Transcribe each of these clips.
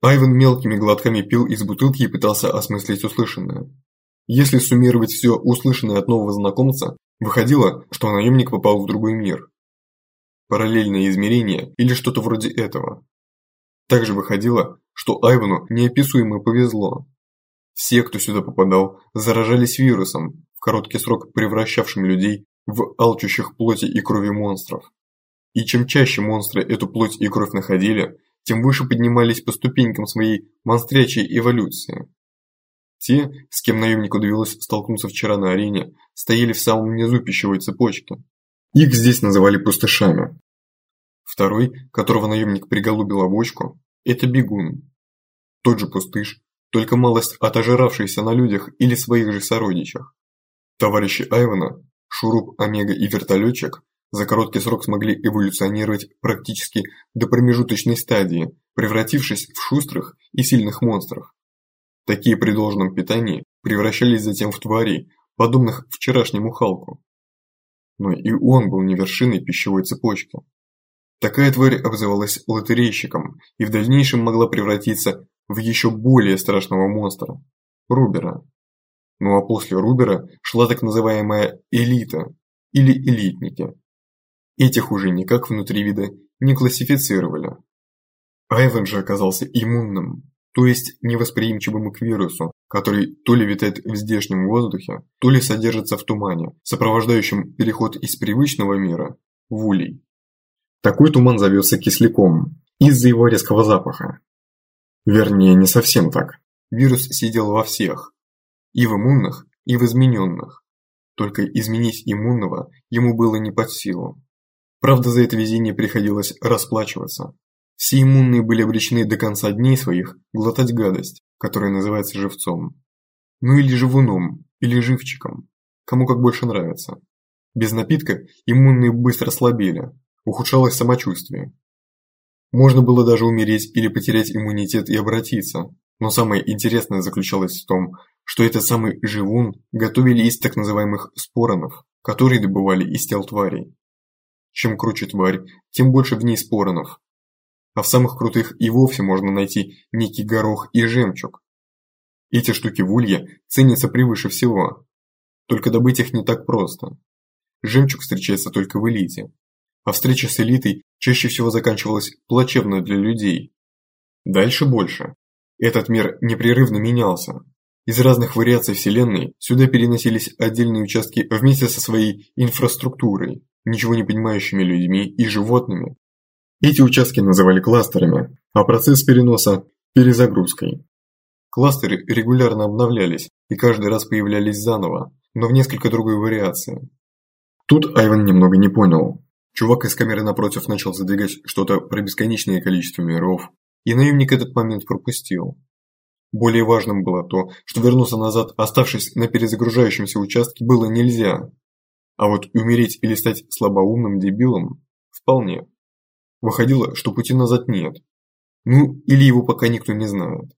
Айвен мелкими глотками пил из бутылки и пытался осмыслить услышанное. Если суммировать все услышанное от нового знакомца, выходило, что наемник попал в другой мир. Параллельное измерение или что-то вроде этого. Также выходило, что Айвену неописуемо повезло. Все, кто сюда попадал, заражались вирусом, в короткий срок превращавшим людей в алчущих плоти и крови монстров. И чем чаще монстры эту плоть и кровь находили, тем выше поднимались по ступенькам своей монстрячей эволюции. Те, с кем наемнику довелось столкнуться вчера на арене, стояли в самом низу пищевой цепочки. Их здесь называли пустышами. Второй, которого наемник приголубил в бочку, это бегун. Тот же пустыш, только малость отожравшийся на людях или своих же сородичах. Товарищи Айвена, Шуруп, Омега и Вертолетчик, за короткий срок смогли эволюционировать практически до промежуточной стадии, превратившись в шустрых и сильных монстров. Такие при должном питании превращались затем в тварей, подобных вчерашнему Халку. Но и он был не вершиной пищевой цепочки. Такая тварь обзывалась лотерейщиком и в дальнейшем могла превратиться в еще более страшного монстра – Рубера. Ну а после Рубера шла так называемая элита или элитники. Этих уже никак внутри вида не классифицировали. Айвен же оказался иммунным, то есть невосприимчивым к вирусу, который то ли витает в здешнем воздухе, то ли содержится в тумане, сопровождающем переход из привычного мира в улей. Такой туман зовется кисляком из-за его резкого запаха. Вернее, не совсем так. Вирус сидел во всех, и в иммунных, и в измененных. Только изменить иммунного ему было не под силу. Правда, за это везение приходилось расплачиваться. Все иммунные были обречены до конца дней своих глотать гадость, которая называется живцом. Ну или живуном, или живчиком, кому как больше нравится. Без напитка иммунные быстро слабели, ухудшалось самочувствие. Можно было даже умереть или потерять иммунитет и обратиться, но самое интересное заключалось в том, что этот самый живун готовили из так называемых споронов, которые добывали из тел тварей. Чем круче тварь, тем больше в ней споронов. А в самых крутых и вовсе можно найти некий горох и жемчуг. Эти штуки в улье ценятся превыше всего. Только добыть их не так просто. Жемчуг встречается только в элите. А встреча с элитой чаще всего заканчивалась плачевно для людей. Дальше больше. Этот мир непрерывно менялся. Из разных вариаций Вселенной сюда переносились отдельные участки вместе со своей инфраструктурой, ничего не понимающими людьми и животными. Эти участки называли кластерами, а процесс переноса – перезагрузкой. Кластеры регулярно обновлялись и каждый раз появлялись заново, но в несколько другой вариации. Тут Айвен немного не понял. Чувак из камеры напротив начал задвигать что-то про бесконечное количество миров, и наемник этот момент пропустил. Более важным было то, что вернуться назад, оставшись на перезагружающемся участке, было нельзя. А вот умереть или стать слабоумным дебилом – вполне. Выходило, что пути назад нет. Ну, или его пока никто не знает.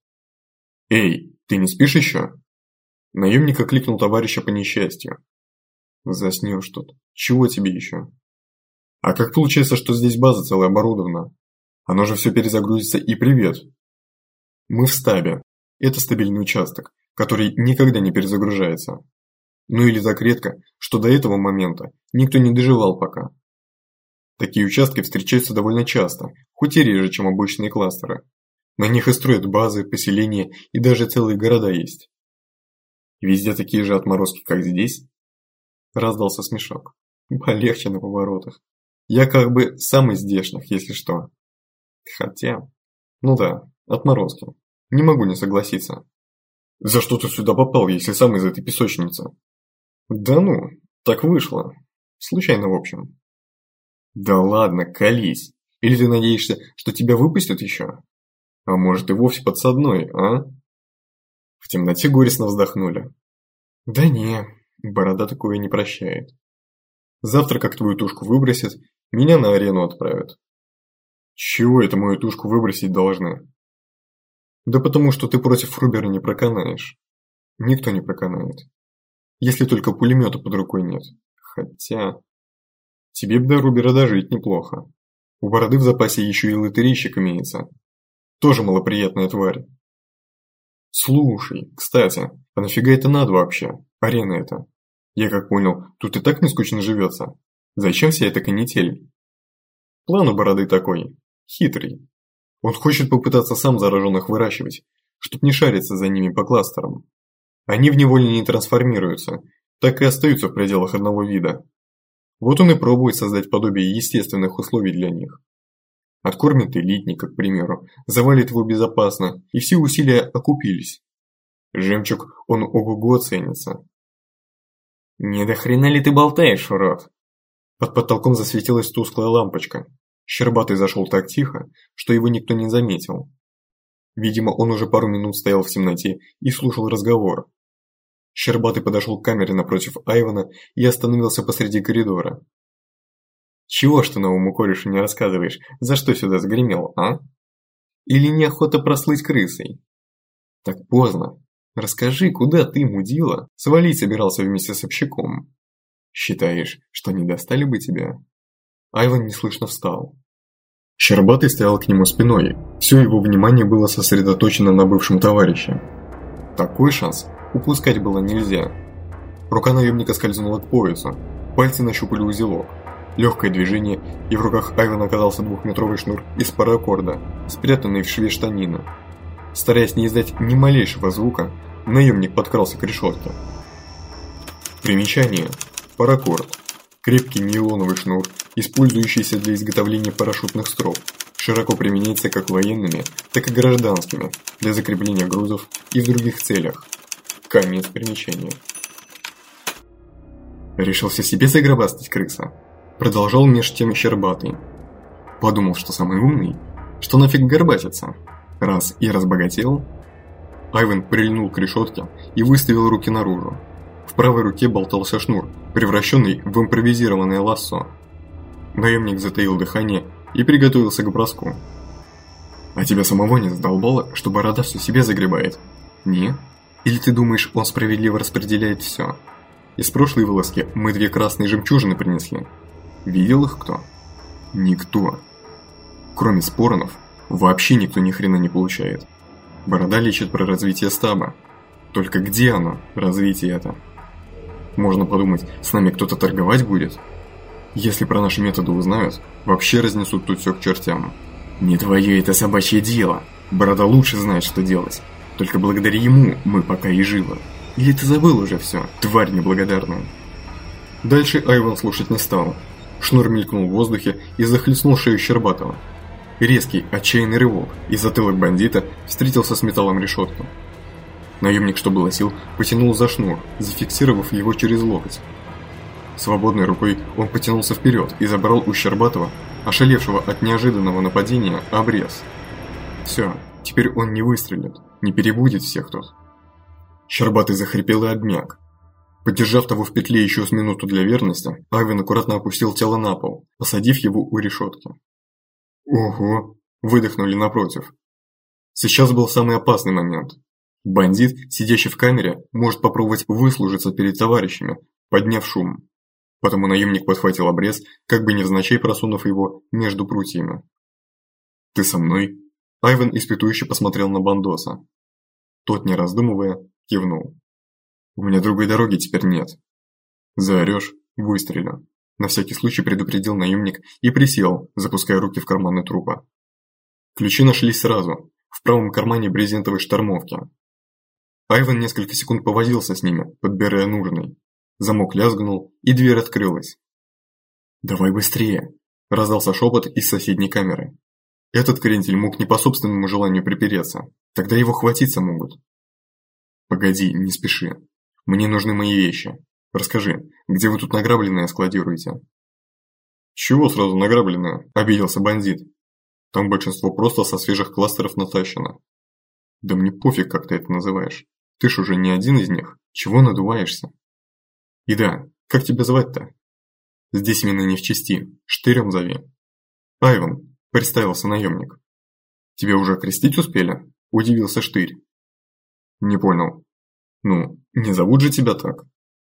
«Эй, ты не спишь еще?» Наемник окликнул товарища по несчастью. «Заснешь тут. Чего тебе еще?» «А как получается, что здесь база целая оборудована? Оно же все перезагрузится и привет!» «Мы в стабе. Это стабильный участок, который никогда не перезагружается. Ну или так редко, что до этого момента никто не доживал пока. Такие участки встречаются довольно часто, хоть и реже, чем обычные кластеры. На них и строят базы, поселения и даже целые города есть. Везде такие же отморозки, как здесь?» Раздался смешок. «Полегче на поворотах. Я как бы сам из здешних, если что. Хотя, ну да, отморозки. Не могу не согласиться. За что ты сюда попал, если сам из этой песочницы?» «Да ну, так вышло. Случайно, в общем». «Да ладно, колись. Или ты надеешься, что тебя выпустят еще? А может и вовсе подсадной, а?» В темноте горестно вздохнули. «Да не, борода такое не прощает. Завтра, как твою тушку выбросят, меня на арену отправят». «Чего это мою тушку выбросить должны?» «Да потому что ты против Рубера не проканаешь. Никто не проканает. Если только пулемета под рукой нет. Хотя... тебе б до Рубера дожить неплохо. У бороды в запасе еще и лотерейщик имеется. Тоже малоприятная тварь. Слушай, кстати, а нафига это надо вообще? Арена это. Я как понял, тут и так не скучно живется. Зачем вся эта канитель? План у Бороды такой. Хитрый. Он хочет попытаться сам зараженных выращивать, чтоб не шариться за ними по кластерам. Они в неволе не трансформируются, так и остаются в пределах одного вида. Вот он и пробует создать подобие естественных условий для них. Откормит элитника, к примеру, завалит его безопасно, и все усилия окупились. Жемчуг, он ого-го ценится. «Не до хрена ли ты болтаешь, урод?» Под потолком засветилась тусклая лампочка. Щербатый зашел так тихо, что его никто не заметил. Видимо, он уже пару минут стоял в темноте и слушал разговор. Щербатый подошел к камере напротив Айвана и остановился посреди коридора. «Чего ж ты новому корешу не рассказываешь, за что сюда загремел, а? Или неохота прослыть крысой? Так поздно. Расскажи, куда ты, мудила, свалить собирался вместе с общаком? Считаешь, что не достали бы тебя?» Айван неслышно встал. Щербатый стоял к нему спиной, все его внимание было сосредоточено на бывшем товарище. Такой шанс упускать было нельзя. Рука наемника скользнула к поясу, пальцы нащупали узелок. Легкое движение, и в руках Айвана оказался двухметровый шнур из паракорда, спрятанный в шве штанины. Стараясь не издать ни малейшего звука, наемник подкрался к решетке. Примечание. Паракорд. Крепкий нейлоновый шнур, использующийся для изготовления парашютных строп, широко применяется как военными, так и гражданскими, для закрепления грузов и в других целях. Конец примечания. Решился себе загробастать крыса. Продолжал меж тем Щербатый. Подумал, что самый умный, что нафиг горбатиться, раз и разбогател. Айван прильнул к решетке и выставил руки наружу. В правой руке болтался шнур, превращенный в импровизированное лассо. Наемник затаил дыхание и приготовился к броску. «А тебя самого не задолбало, что Борода все себе загребает? Не? Или ты думаешь, он справедливо распределяет все? Из прошлой вылазки мы 2 красные жемчужины принесли. Видел их кто? Никто. Кроме споронов, вообще никто ни хрена не получает. Борода лечит про развитие стаба. Только где оно, развитие это? Можно подумать, с нами кто-то торговать будет? Если про наши методы узнают, вообще разнесут тут все к чертям. Не твое это собачье дело. Борода лучше знает, что делать. Только благодаря ему мы пока и живы. Или ты забыл уже все, тварь неблагодарная?» Дальше Айван слушать не стал. Шнур мелькнул в воздухе и захлестнул шею Щербатова. Резкий, отчаянный рывок, и затылок бандита встретился с металлом решетки. Наемник, что было сил, потянул за шнур, зафиксировав его через локоть. Свободной рукой он потянулся вперед и забрал у Щербатова, ошалевшего от неожиданного нападения, обрез. Все, теперь он не выстрелит, не перебудет всех тут. Щербатый захрипел и обмяк. Поддержав того в петле еще с минуту для верности, Айван аккуратно опустил тело на пол, посадив его у решетки. «Ого!» – выдохнули напротив. Сейчас был самый опасный момент. Бандит, сидящий в камере, может попробовать выслужиться перед товарищами, подняв шум. Потому наемник подхватил обрез, как бы невзначай просунув его между прутьями. «Ты со мной?» Айван испытующе посмотрел на бандоса. Тот, не раздумывая, кивнул. «У меня другой дороги теперь нет. Заорешь – выстрелю». На всякий случай предупредил наемник и присел, запуская руки в карманы трупа. Ключи нашлись сразу, в правом кармане брезентовой штормовки. Айван несколько секунд повозился с ними, подбирая нужный. Замок лязгнул, и дверь открылась. «Давай быстрее!» – раздался шепот из соседней камеры. Этот крендель мог не по собственному желанию припереться, тогда его хватиться могут. «Погоди, не спеши. Мне нужны мои вещи. Расскажи, где вы тут награбленное складируете?» «Чего сразу награбленное?» – обиделся бандит. «Там большинство просто со свежих кластеров натащено». «Да мне пофиг, как ты это называешь. Ты ж уже не один из них. Чего надуваешься?» «И да, как тебя звать-то?» «Здесь именно не в чести. Штырем зови». «Айван», – представился наемник. «Тебя уже крестить успели?» – удивился Штырь. «Не понял. Ну, не зовут же тебя так?»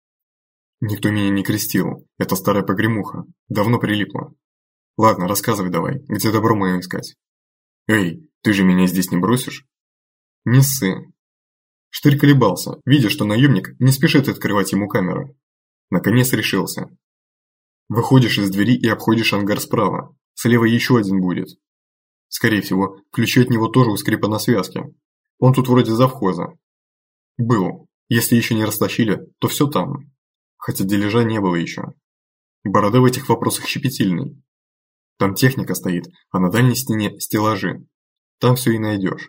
«Никто меня не крестил. Это старая погремуха. Давно прилипла. Ладно, рассказывай давай, где добро мое искать?» «Эй, Ты же меня здесь не бросишь? Не ссы. Штырь колебался, видя, что наемник не спешит открывать ему камеру. Наконец решился. Выходишь из двери и обходишь ангар справа. Слева еще один будет. Скорее всего, ключи от него тоже у скрипа на связке. Он тут вроде завхоза. Был. Если еще не растащили, то все там. Хотя дележа не было еще. Борода в этих вопросах щепетильный. Там техника стоит, а на дальней стене стеллажи. Там все и найдешь.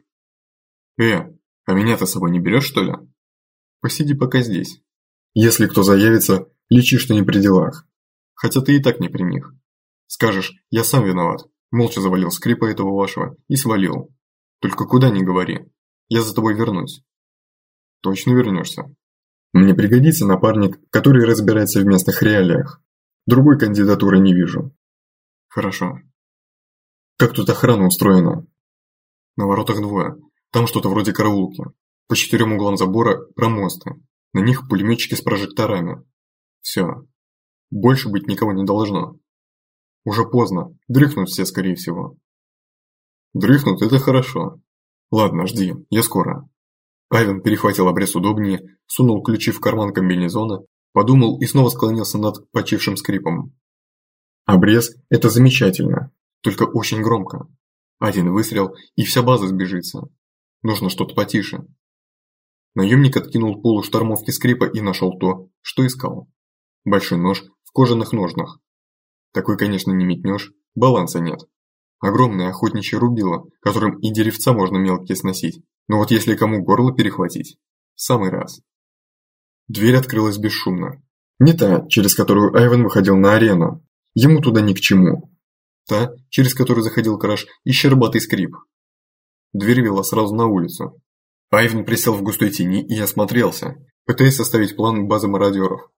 А меня ты с собой не берешь, что ли? Посиди пока здесь. Если кто заявится, лечи, что не при делах. Хотя ты и так не при них. Скажешь, я сам виноват. Молча завалил скрипа этого вашего и свалил. Только куда не говори. Я за тобой вернусь. Точно вернешься? Мне пригодится напарник, который разбирается в местных реалиях. Другой кандидатуры не вижу. Хорошо. Как тут охрана устроена? На воротах двое. Там что-то вроде караулки. По 4 углам забора промосты. На них пулеметчики с прожекторами. Все. Больше быть никого не должно. Уже поздно. Дрыхнут все, скорее всего. Дрыхнут – это хорошо. Ладно, жди. Я скоро. Айвен перехватил обрез удобнее, сунул ключи в карман комбинезона, подумал и снова склонился над почившим скрипом. Обрез – это замечательно, только очень громко. Один выстрел, и вся база сбежится. Нужно что-то потише. Наемник откинул полу штормовки скрипа и нашел то, что искал. Большой нож в кожаных ножнах. Такой, конечно, не метнешь, баланса нет. Огромное охотничье рубило, которым и деревца можно мелкие сносить. Но вот если кому горло перехватить, в самый раз. Дверь открылась бесшумно. Не та, через которую Айвен выходил на арену. Ему туда ни к чему. Та, через которую заходил Краш и щербатый скрип. Дверь вела сразу на улицу. Айвен присел в густой тени и осмотрелся, пытаясь составить план базы мародеров.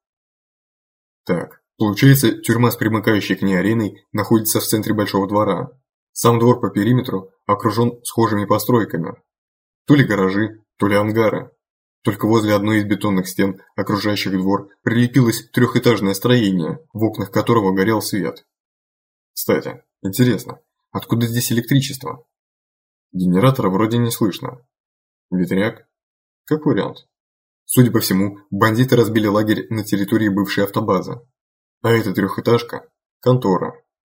Так, получается, тюрьма с примыкающей к ней ареной находится в центре большого двора. Сам двор по периметру окружен схожими постройками. То ли гаражи, то ли ангары. Только возле одной из бетонных стен, окружающих двор, прилепилось трехэтажное строение, в окнах которого горел свет. Кстати, интересно, откуда здесь электричество? Генератора вроде не слышно. Ветряк? Как вариант. Судя по всему, бандиты разбили лагерь на территории бывшей автобазы. А эта трехэтажка – контора.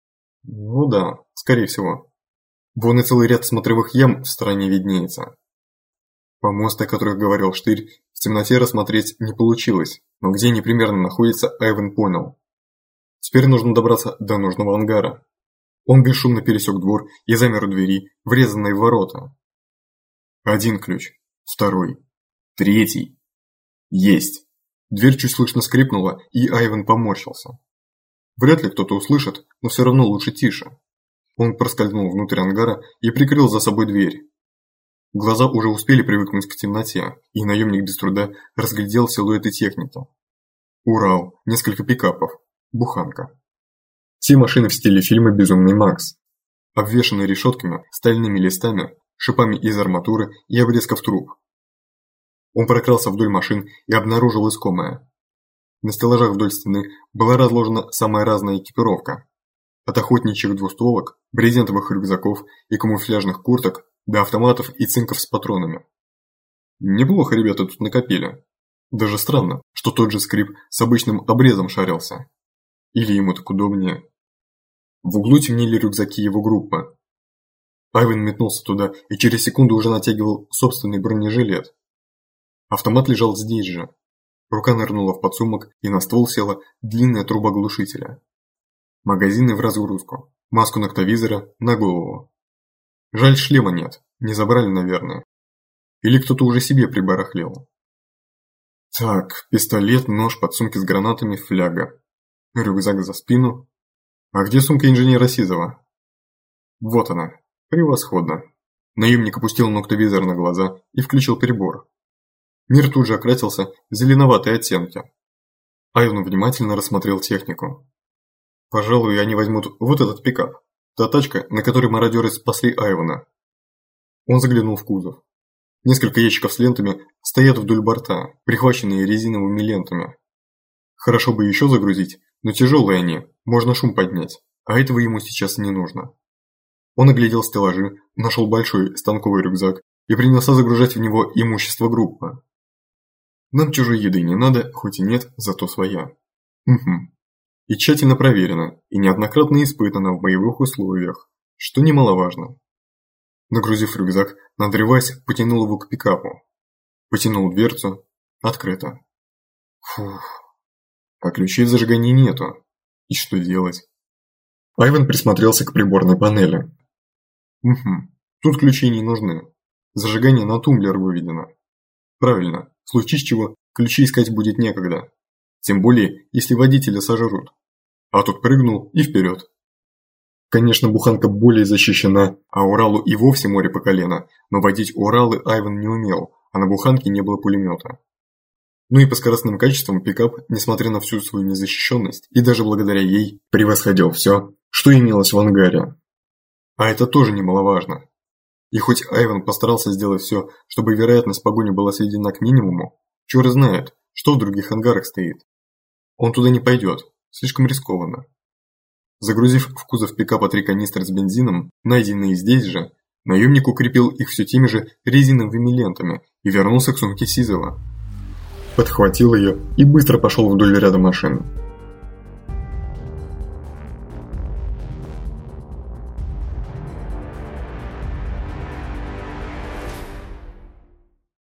Ну да, скорее всего. Вон и целый ряд смотровых ям в стороне виднеется. Помосты, о которых говорил Штырь, в темноте рассмотреть не получилось, но где они примерно находятся, Айвен понял. Теперь нужно добраться до нужного ангара. Он бесшумно пересек двор и замер у двери, врезанной в ворота. Один ключ, второй, третий. Есть. Дверь чуть слышно скрипнула, и Айвен поморщился. Вряд ли кто-то услышит, но все равно лучше тише. Он проскользнул внутрь ангара и прикрыл за собой дверь. Глаза уже успели привыкнуть к темноте, и наемник без труда разглядел силуэты техники. Урал, несколько пикапов, буханка. Все машины в стиле фильма «Безумный Макс», обвешанные решетками, стальными листами, шипами из арматуры и обрезков труб. Он прокрался вдоль машин и обнаружил искомое. На стеллажах вдоль стены была разложена самая разная экипировка. От охотничьих двустволок, брезентовых рюкзаков и камуфляжных курток до автоматов и цинков с патронами. Неплохо ребята тут накопили. Даже странно, что тот же скрип с обычным обрезом шарился. Или ему так удобнее. В углу темнели рюкзаки его группы. Айвен метнулся туда и через секунду уже натягивал собственный бронежилет. Автомат лежал здесь же. Рука нырнула в подсумок, и на ствол села длинная труба глушителя. Магазины в разгрузку, маску ноктовизора на голову. Жаль, шлема нет, не забрали, наверное. Или кто-то уже себе прибарахлил. Так, пистолет, нож, подсумки с гранатами, фляга. Рюкзак за спину. А где сумка инженера Сизова? Вот она. Превосходно. Наемник опустил ноктовизор на глаза и включил прибор. Мир тут же окрасился в зеленоватые оттенки. Айвен внимательно рассмотрел технику. Пожалуй, они возьмут вот этот пикап. Та тачка, на которой мародеры спасли Айвена. Он заглянул в кузов. Несколько ящиков с лентами стоят вдоль борта, прихваченные резиновыми лентами. Хорошо бы еще загрузить, но тяжелые они, можно шум поднять, а этого ему сейчас не нужно. Он оглядел стеллажи, нашел большой станковый рюкзак и принялся загружать в него имущество группы. Нам чужой еды не надо, хоть и нет, зато своя. Угу. И тщательно проверено, и неоднократно испытано в боевых условиях, что немаловажно. Нагрузив рюкзак, надрываясь, потянул его к пикапу. Потянул дверцу. Открыто. Фух. А ключей в зажигании нету. И что делать? Айвен присмотрелся к приборной панели. Угу. Тут ключи не нужны. Зажигание на тумблер выведено. Правильно. В случае чего, ключи искать будет некогда. Тем более, если водителя сожрут. А тут прыгнул и вперед. Конечно, буханка более защищена, а Уралу и вовсе море по колено, но водить Уралы Айвен не умел, а на буханке не было пулемета. Ну и по скоростным качествам пикап, несмотря на всю свою незащищенность, и даже благодаря ей, превосходил все, что имелось в ангаре. А это тоже немаловажно. И хоть Айвен постарался сделать все, чтобы вероятность погони была сведена к минимуму, черт знает, что в других ангарах стоит. Он туда не пойдет, слишком рискованно. Загрузив в кузов пикапа 3 канистры с бензином, найденные здесь же, наемник укрепил их все теми же резиновыми лентами и вернулся к сумке Сизова. Подхватил ее и быстро пошел вдоль ряда машин.